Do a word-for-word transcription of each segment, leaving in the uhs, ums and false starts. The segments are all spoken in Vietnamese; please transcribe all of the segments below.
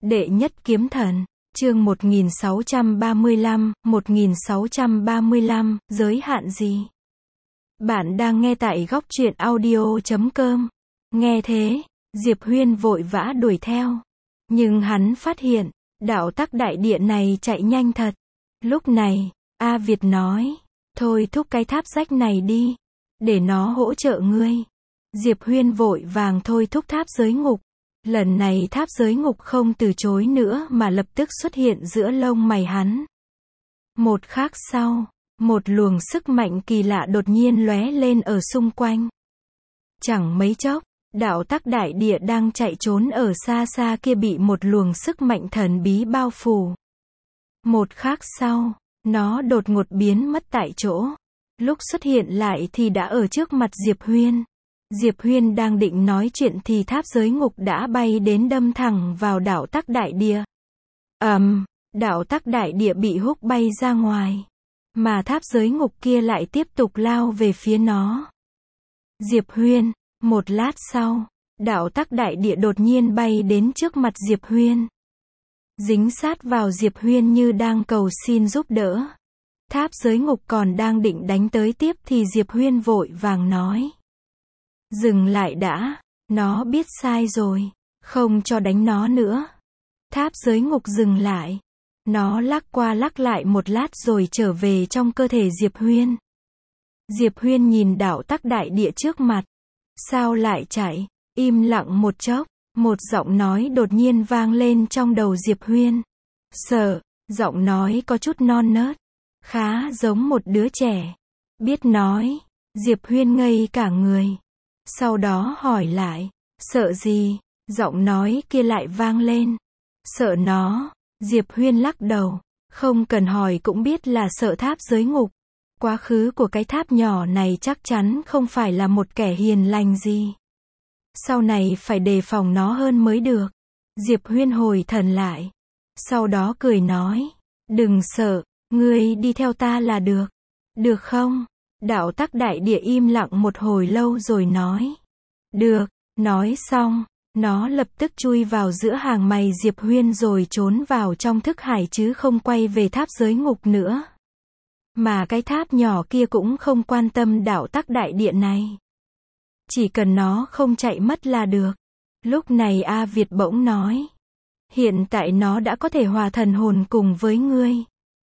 Đệ nhất kiếm thần, chương một nghìn sáu trăm ba mươi lăm, một nghìn sáu trăm ba mươi lăm, giới hạn gì? Bạn đang nghe tại góc truyện audio chấm com. Nghe thế, Diệp Huyên vội vã đuổi theo. Nhưng hắn phát hiện, đạo tắc đại địa này chạy nhanh thật. Lúc này, A Việt nói, thôi thúc cái tháp rách này đi, để nó hỗ trợ ngươi. Diệp Huyên vội vàng thôi thúc tháp giới ngục. Lần này tháp giới ngục không từ chối nữa mà lập tức xuất hiện giữa lông mày hắn. Một khắc sau, một luồng sức mạnh kỳ lạ đột nhiên lóe lên ở xung quanh. Chẳng mấy chốc, đạo tắc đại địa đang chạy trốn ở xa xa kia bị một luồng sức mạnh thần bí bao phủ. Một khắc sau, nó đột ngột biến mất tại chỗ. Lúc xuất hiện lại thì đã ở trước mặt Diệp Huyên. Diệp Huyên đang định nói chuyện thì tháp giới ngục đã bay đến đâm thẳng vào đạo tắc đại địa. Ầm, um, đạo tắc đại địa bị húc bay ra ngoài. Mà tháp giới ngục kia lại tiếp tục lao về phía nó. Diệp Huyên, một lát sau, đạo tắc đại địa đột nhiên bay đến trước mặt Diệp Huyên. Dính sát vào Diệp Huyên như đang cầu xin giúp đỡ. Tháp giới ngục còn đang định đánh tới tiếp thì Diệp Huyên vội vàng nói. Dừng lại đã, nó biết sai rồi, không cho đánh nó nữa. Tháp giới ngục dừng lại. Nó lắc qua lắc lại một lát rồi trở về trong cơ thể Diệp Huyên. Diệp Huyên nhìn đạo tắc đại địa trước mặt. Sao lại chạy? Im lặng một chốc, một giọng nói đột nhiên vang lên trong đầu Diệp Huyên. Sợ, giọng nói có chút non nớt, khá giống một đứa trẻ. Biết nói, Diệp Huyên ngây cả người. Sau đó hỏi lại, sợ gì? Giọng nói kia lại vang lên. Sợ nó. Diệp Huyên lắc đầu, không cần hỏi cũng biết là sợ tháp giới ngục. Quá khứ của cái tháp nhỏ này chắc chắn không phải là một kẻ hiền lành gì. Sau này phải đề phòng nó hơn mới được. Diệp Huyên hồi thần lại. Sau đó cười nói, đừng sợ, ngươi đi theo ta là được. Được không? Đạo tắc đại địa im lặng một hồi lâu rồi nói. Được, nói xong, nó lập tức chui vào giữa hàng mày Diệp Huyên rồi trốn vào trong thức hải chứ không quay về tháp giới ngục nữa. Mà cái tháp nhỏ kia cũng không quan tâm đạo tắc đại địa này. Chỉ cần nó không chạy mất là được. Lúc này A Việt bỗng nói. Hiện tại nó đã có thể hòa thần hồn cùng với ngươi.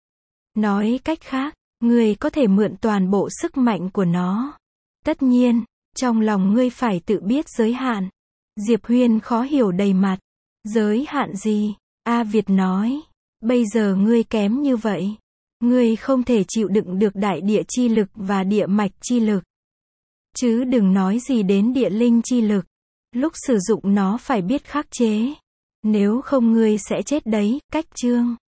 Nói cách khác, ngươi có thể mượn toàn bộ sức mạnh của nó. Tất nhiên, trong lòng ngươi phải tự biết giới hạn. Diệp Huyên khó hiểu đầy mặt. Giới hạn gì? A Việt nói. Bây giờ ngươi kém như vậy. Ngươi không thể chịu đựng được đại địa chi lực và địa mạch chi lực. Chứ đừng nói gì đến địa linh chi lực. Lúc sử dụng nó phải biết khắc chế. Nếu không ngươi sẽ chết đấy. Cách chương